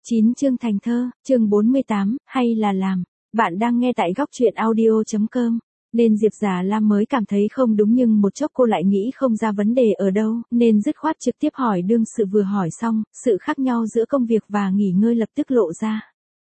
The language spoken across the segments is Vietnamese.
9 chương thành thơ, chương 48, hay là làm. Bạn đang nghe tại góc truyện audio.com. Nên Diệp Giả Lam mới cảm thấy không đúng, nhưng một chốc cô lại nghĩ không ra vấn đề ở đâu, nên dứt khoát trực tiếp hỏi đương sự. Vừa hỏi xong, sự khác nhau giữa công việc và nghỉ ngơi lập tức lộ ra.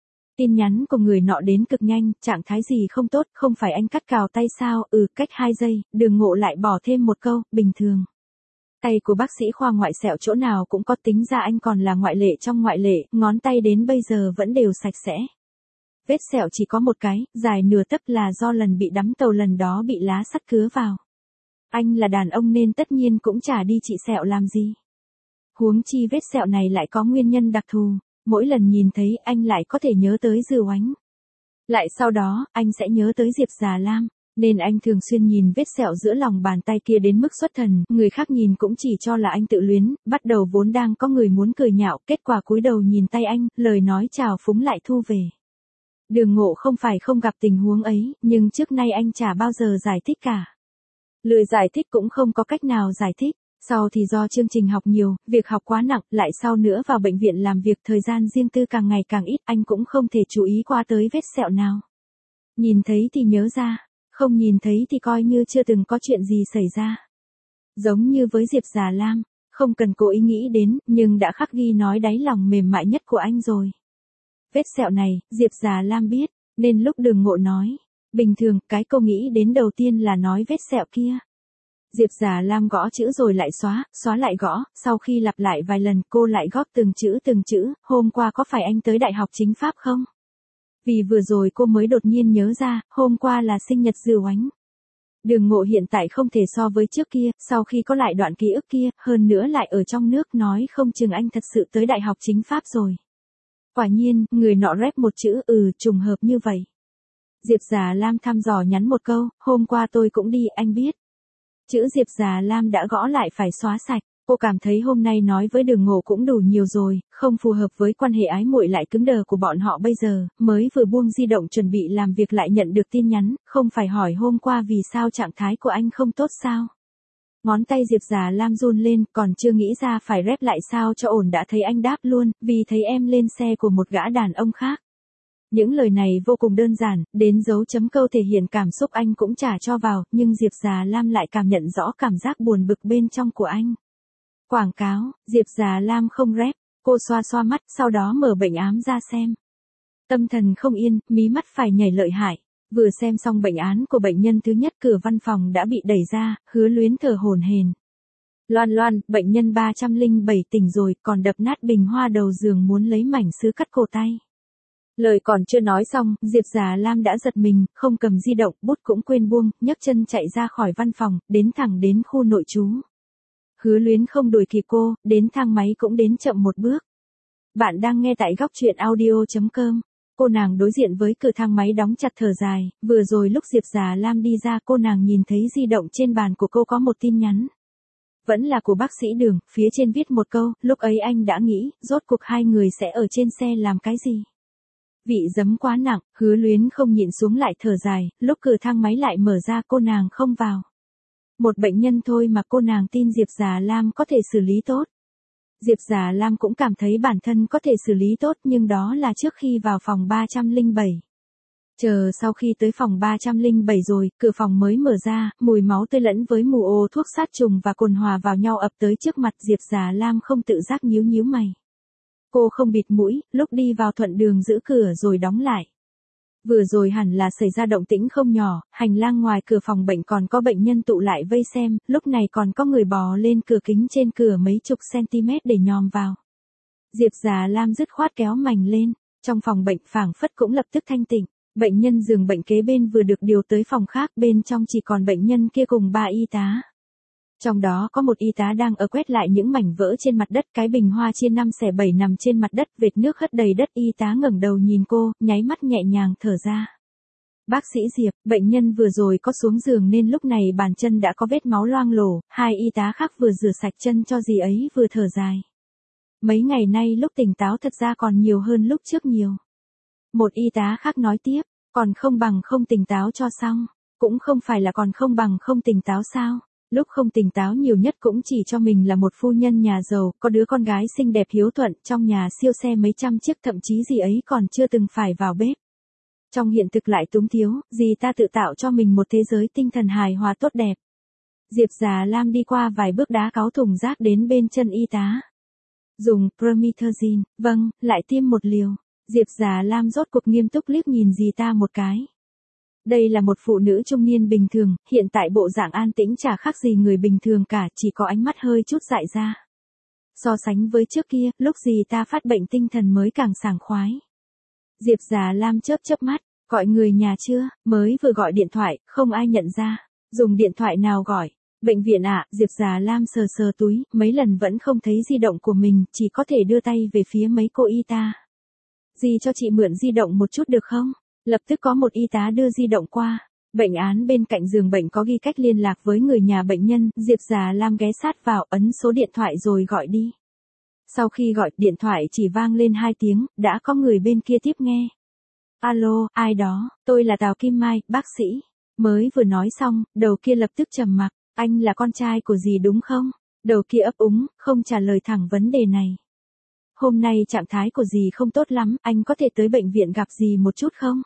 Tin nhắn của người nọ đến cực nhanh, trạng thái gì không tốt, không phải anh cắt cào tay sao? Cách 2 giây, Đường Ngộ lại bỏ thêm một câu, bình thường. Tay của bác sĩ khoa ngoại sẹo chỗ nào cũng có, tính ra anh còn là ngoại lệ trong ngoại lệ, ngón tay đến bây giờ vẫn đều sạch sẽ. Vết sẹo chỉ có một cái, dài nửa tấc, là do lần bị đắm tàu lần đó bị lá sắt cứa vào. Anh là đàn ông nên tất nhiên cũng chả đi trị sẹo làm gì. Huống chi vết sẹo này lại có nguyên nhân đặc thù, mỗi lần nhìn thấy anh lại có thể nhớ tới Dư Oánh. Lại sau đó, anh sẽ nhớ tới Diệp Giả Lam. Nên anh thường xuyên nhìn vết sẹo giữa lòng bàn tay kia đến mức xuất thần, người khác nhìn cũng chỉ cho là anh tự luyến, bắt đầu vốn đang có người muốn cười nhạo, kết quả cúi đầu nhìn tay anh, lời nói chào phúng lại thu về. Đường Ngộ không phải không gặp tình huống ấy, nhưng trước nay anh chả bao giờ giải thích cả. Lười giải thích cũng không có cách nào giải thích, sau thì do chương trình học nhiều, việc học quá nặng, lại sau nữa vào bệnh viện làm việc, thời gian riêng tư càng ngày càng ít, anh cũng không thể chú ý qua tới vết sẹo nào. Nhìn thấy thì nhớ ra. Không nhìn thấy thì coi như chưa từng có chuyện gì xảy ra. Giống như với Diệp Giả Lam, không cần cố ý nghĩ đến, nhưng đã khắc ghi nói đáy lòng mềm mại nhất của anh rồi. Vết sẹo này, Diệp Giả Lam biết, nên lúc Đường Ngộ nói, bình thường, cái cô nghĩ đến đầu tiên là nói vết sẹo kia. Diệp Giả Lam gõ chữ rồi lại xóa lại gõ, sau khi lặp lại vài lần cô lại góp từng chữ, hôm qua có phải anh tới Đại học Chính pháp không? Vì vừa rồi cô mới đột nhiên nhớ ra, hôm qua là sinh nhật Dư Oánh. Đường Ngộ hiện tại không thể so với trước kia, sau khi có lại đoạn ký ức kia, hơn nữa lại ở trong nước, nói không chừng anh thật sự tới Đại học Chính pháp rồi. Quả nhiên, người nọ rep một chữ, trùng hợp như vậy. Diệp Giả Lam thăm dò nhắn một câu, hôm qua tôi cũng đi, anh biết. Chữ Diệp Giả Lam đã gõ lại phải xóa sạch. Cô cảm thấy hôm nay nói với Đường Ngộ cũng đủ nhiều rồi, không phù hợp với quan hệ ái muội lại cứng đờ của bọn họ bây giờ, mới vừa buông di động chuẩn bị làm việc lại nhận được tin nhắn, không phải hỏi hôm qua vì sao trạng thái của anh không tốt sao? Ngón tay Diệp Giả Lam run lên, còn chưa nghĩ ra phải rep lại sao cho ổn đã thấy anh đáp luôn, vì thấy em lên xe của một gã đàn ông khác. Những lời này vô cùng đơn giản, đến dấu chấm câu thể hiện cảm xúc anh cũng chả cho vào, nhưng Diệp Giả Lam lại cảm nhận rõ cảm giác buồn bực bên trong của anh. Quảng cáo, Diệp Giả Lam không rep, cô xoa mắt, sau đó mở bệnh án ra xem. Tâm thần không yên, mí mắt phải nhảy lợi hại. Vừa xem xong bệnh án của bệnh nhân thứ nhất, cửa văn phòng đã bị đẩy ra, Hứa Luyến thở hổn hển. Loan, bệnh nhân 307 tỉnh rồi, còn đập nát bình hoa đầu giường muốn lấy mảnh sứ cắt cổ tay. Lời còn chưa nói xong, Diệp Giả Lam đã giật mình, không cầm di động, bút cũng quên buông, nhấc chân chạy ra khỏi văn phòng, đến thẳng đến khu nội trú. Hứa Luyến không đuổi kịp cô, đến thang máy cũng đến chậm một bước. Bạn đang nghe tại góc truyện audio.com. Cô nàng đối diện với cửa thang máy đóng chặt thở dài, vừa rồi lúc Diệp Giả Lam đi ra cô nàng nhìn thấy di động trên bàn của cô có một tin nhắn. Vẫn là của bác sĩ Đường, phía trên viết một câu, lúc ấy anh đã nghĩ, rốt cuộc hai người sẽ ở trên xe làm cái gì. Vị giấm quá nặng, Hứa Luyến không nhịn xuống lại thở dài, lúc cửa thang máy lại mở ra cô nàng không vào. Một bệnh nhân thôi mà cô nàng tin Diệp Giả Lam có thể xử lý tốt. Diệp Giả Lam cũng cảm thấy bản thân có thể xử lý tốt, nhưng đó là trước khi vào phòng 307. Chờ sau khi tới phòng 307 rồi, cửa phòng mới mở ra, mùi máu tươi lẫn với mùi ô thuốc sát trùng và cồn hòa vào nhau ập tới trước mặt. Diệp Giả Lam không tự giác nhíu mày. Cô không bịt mũi, lúc đi vào thuận đường giữ cửa rồi đóng lại. Vừa rồi hẳn là xảy ra động tĩnh không nhỏ, hành lang ngoài cửa phòng bệnh còn có bệnh nhân tụ lại vây xem, lúc này còn có người bò lên cửa kính trên cửa mấy chục cm để nhòm vào. Diệp Giả Lam dứt khoát kéo mành lên, trong phòng bệnh phảng phất cũng lập tức thanh tịnh, bệnh nhân giường bệnh kế bên vừa được điều tới phòng khác, bên trong chỉ còn bệnh nhân kia cùng 3 y tá. Trong đó có một y tá đang ở quét lại những mảnh vỡ trên mặt đất, cái bình hoa chia 5/7 nằm trên mặt đất, vệt nước hất đầy đất. Y tá ngẩng đầu nhìn cô, nháy mắt nhẹ nhàng thở ra. Bác sĩ Diệp, bệnh nhân vừa rồi có xuống giường nên lúc này bàn chân đã có vết máu loang lổ, hai y tá khác vừa rửa sạch chân cho dì ấy vừa thở dài. Mấy ngày nay lúc tỉnh táo thật ra còn nhiều hơn lúc trước nhiều. Một y tá khác nói tiếp, còn không bằng không tỉnh táo cho xong, cũng không phải là còn không bằng không tỉnh táo sao. Lúc không tỉnh táo nhiều nhất cũng chỉ cho mình là một phu nhân nhà giàu, có đứa con gái xinh đẹp hiếu thuận, trong nhà siêu xe mấy trăm chiếc, thậm chí gì ấy còn chưa từng phải vào bếp. Trong hiện thực lại túng thiếu, dì ta tự tạo cho mình một thế giới tinh thần hài hòa tốt đẹp. Diệp Già Lam đi qua vài bước đá cáu thùng rác đến bên chân y tá. Dùng Promethazine, vâng, lại tiêm một liều. Diệp Già Lam rốt cuộc nghiêm túc liếc nhìn dì ta một cái. Đây là một phụ nữ trung niên bình thường, hiện tại bộ dạng an tĩnh chả khác gì người bình thường cả, chỉ có ánh mắt hơi chút dại ra. So sánh với trước kia, lúc dì ta phát bệnh tinh thần mới càng sảng khoái. Diệp Già Lam chớp chớp mắt, gọi người nhà chưa, mới vừa gọi điện thoại, không ai nhận ra. Dùng điện thoại nào gọi? Bệnh viện ạ, Diệp Già Lam sờ sờ túi, mấy lần vẫn không thấy di động của mình, chỉ có thể đưa tay về phía mấy cô y tá. Dì cho chị mượn di động một chút được không? Lập tức có một y tá đưa di động qua. Bệnh án bên cạnh giường bệnh có ghi cách liên lạc với người nhà bệnh nhân, Diệp Già Lam ghé sát vào, ấn số điện thoại rồi gọi đi. Sau khi gọi, điện thoại chỉ vang lên 2 tiếng, đã có người bên kia tiếp nghe. Alo, ai đó, tôi là Tào Kim Mai, bác sĩ. Mới vừa nói xong, đầu kia lập tức trầm mặc, anh là con trai của dì đúng không? Đầu kia ấp úng, không trả lời thẳng vấn đề này. Hôm nay trạng thái của dì không tốt lắm, anh có thể tới bệnh viện gặp dì một chút không?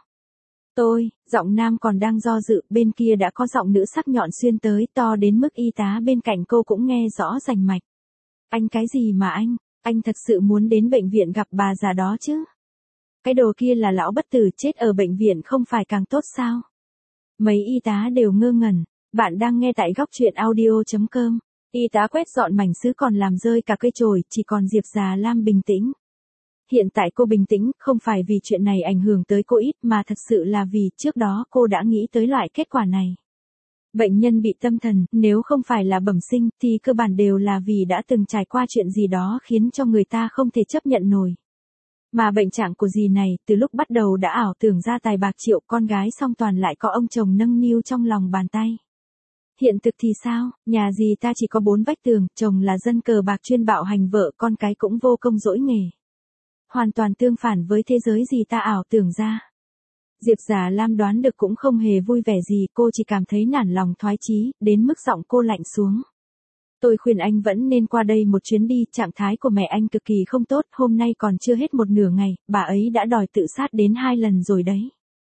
Giọng nam còn đang do dự, bên kia đã có giọng nữ sắc nhọn xuyên tới, to đến mức y tá bên cạnh cô cũng nghe rõ rành mạch. Anh cái gì mà anh thật sự muốn đến bệnh viện gặp bà già đó chứ? Cái đồ kia là lão bất tử, chết ở bệnh viện không phải càng tốt sao? Mấy y tá đều ngơ ngẩn. Bạn đang nghe tại góc truyện audio.com. Y tá quét dọn mảnh sứ còn làm rơi cả cây chổi, chỉ còn Diệp Già Lam bình tĩnh. Hiện tại cô bình tĩnh, không phải vì chuyện này ảnh hưởng tới cô ít, mà thật sự là vì trước đó cô đã nghĩ tới loại kết quả này. Bệnh nhân bị tâm thần, nếu không phải là bẩm sinh, thì cơ bản đều là vì đã từng trải qua chuyện gì đó khiến cho người ta không thể chấp nhận nổi. Mà bệnh trạng của dì này, từ lúc bắt đầu đã ảo tưởng ra tài bạc triệu, con gái song toàn lại có ông chồng nâng niu trong lòng bàn tay. Hiện thực thì sao, nhà dì ta chỉ có 4 vách tường, chồng là dân cờ bạc chuyên bạo hành vợ, con cái cũng vô công dỗi nghề. Hoàn toàn tương phản với thế giới dì ta ảo tưởng ra. Diệp Già Lam đoán được cũng không hề vui vẻ gì, cô chỉ cảm thấy nản lòng thoái chí, đến mức giọng cô lạnh xuống. Tôi khuyên anh vẫn nên qua đây một chuyến đi, trạng thái của mẹ anh cực kỳ không tốt, hôm nay còn chưa hết một nửa ngày, bà ấy đã đòi tự sát đến 2 lần rồi đấy.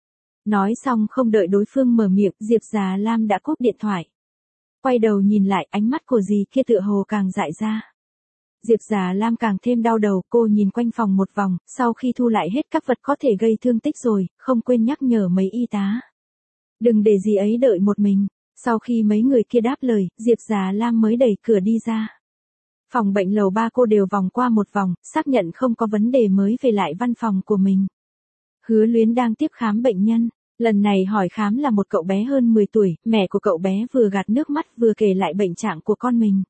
Nói xong không đợi đối phương mở miệng, Diệp Già Lam đã cúp điện thoại. Quay đầu nhìn lại, ánh mắt của dì kia tựa hồ càng dại ra. Diệp Già Lam càng thêm đau đầu, cô nhìn quanh phòng một vòng, sau khi thu lại hết các vật có thể gây thương tích rồi, không quên nhắc nhở mấy y tá. Đừng để dì ấy đợi một mình. Sau khi mấy người kia đáp lời, Diệp Già Lam mới đẩy cửa đi ra. Phòng bệnh lầu 3 cô đều vòng qua một vòng, xác nhận không có vấn đề mới về lại văn phòng của mình. Hứa Luyến đang tiếp khám bệnh nhân. Lần này hỏi khám là một cậu bé hơn 10 tuổi, mẹ của cậu bé vừa gạt nước mắt vừa kể lại bệnh trạng của con mình.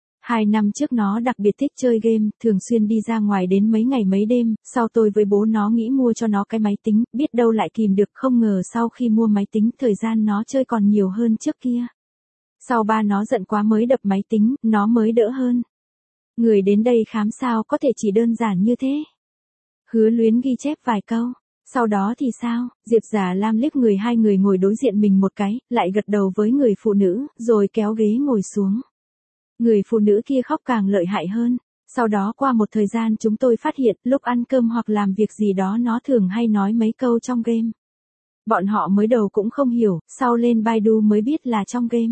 2 năm trước nó đặc biệt thích chơi game, thường xuyên đi ra ngoài đến mấy ngày mấy đêm, sau tôi với bố nó nghĩ mua cho nó cái máy tính, biết đâu lại kìm được, không ngờ sau khi mua máy tính thời gian nó chơi còn nhiều hơn trước kia. Sau ba nó giận quá mới đập máy tính, nó mới đỡ hơn. Người đến đây khám sao có thể chỉ đơn giản như thế. Hứa Luyến ghi chép vài câu. Sau đó thì sao? Diệp Già Lam liếc người hai người ngồi đối diện mình một cái, lại gật đầu với người phụ nữ, rồi kéo ghế ngồi xuống. Người phụ nữ kia khóc càng lợi hại hơn. Sau đó qua một thời gian chúng tôi phát hiện, lúc ăn cơm hoặc làm việc gì đó nó thường hay nói mấy câu trong game. Bọn họ mới đầu cũng không hiểu, sau lên Baidu mới biết là trong game.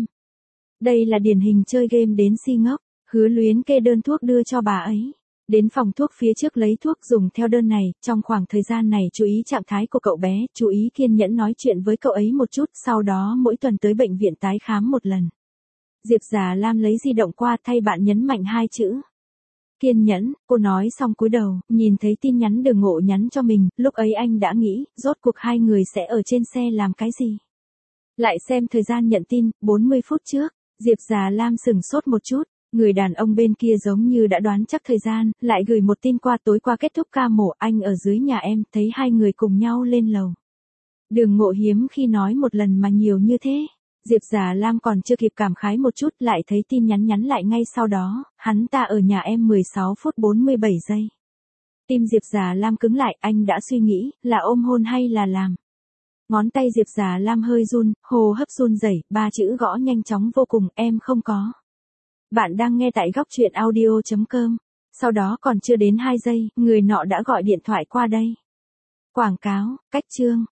Đây là điển hình chơi game đến si ngốc. Hứa Luyến kê đơn thuốc đưa cho bà ấy. Đến phòng thuốc phía trước lấy thuốc dùng theo đơn này, trong khoảng thời gian này chú ý trạng thái của cậu bé, chú ý kiên nhẫn nói chuyện với cậu ấy một chút, sau đó mỗi tuần tới bệnh viện tái khám một lần. Diệp Già Lam lấy di động qua, thay bạn nhấn mạnh 2 chữ. Kiên nhẫn, cô nói xong cúi đầu, nhìn thấy tin nhắn Đường Ngộ nhắn cho mình, lúc ấy anh đã nghĩ, rốt cuộc hai người sẽ ở trên xe làm cái gì. Lại xem thời gian nhận tin, 40 phút trước, Diệp Già Lam sửng sốt một chút. Người đàn ông bên kia giống như đã đoán chắc thời gian, lại gửi một tin qua, tối qua kết thúc ca mổ, anh ở dưới nhà em, thấy hai người cùng nhau lên lầu. Đường Ngộ hiếm khi nói một lần mà nhiều như thế. Diệp Già Lam còn chưa kịp cảm khái một chút, lại thấy tin nhắn lại ngay sau đó, hắn ta ở nhà em 16 phút 47 giây. Tim Diệp Già Lam cứng lại, anh đã suy nghĩ, là ôm hôn hay là làm. Ngón tay Diệp Già Lam hơi run, hô hấp run rẩy, ba chữ gõ nhanh chóng vô cùng, em không có. Bạn đang nghe tại góc truyện audio.com. Sau đó còn chưa đến 2 giây, người nọ đã gọi điện thoại qua đây. Quảng cáo, cách chương.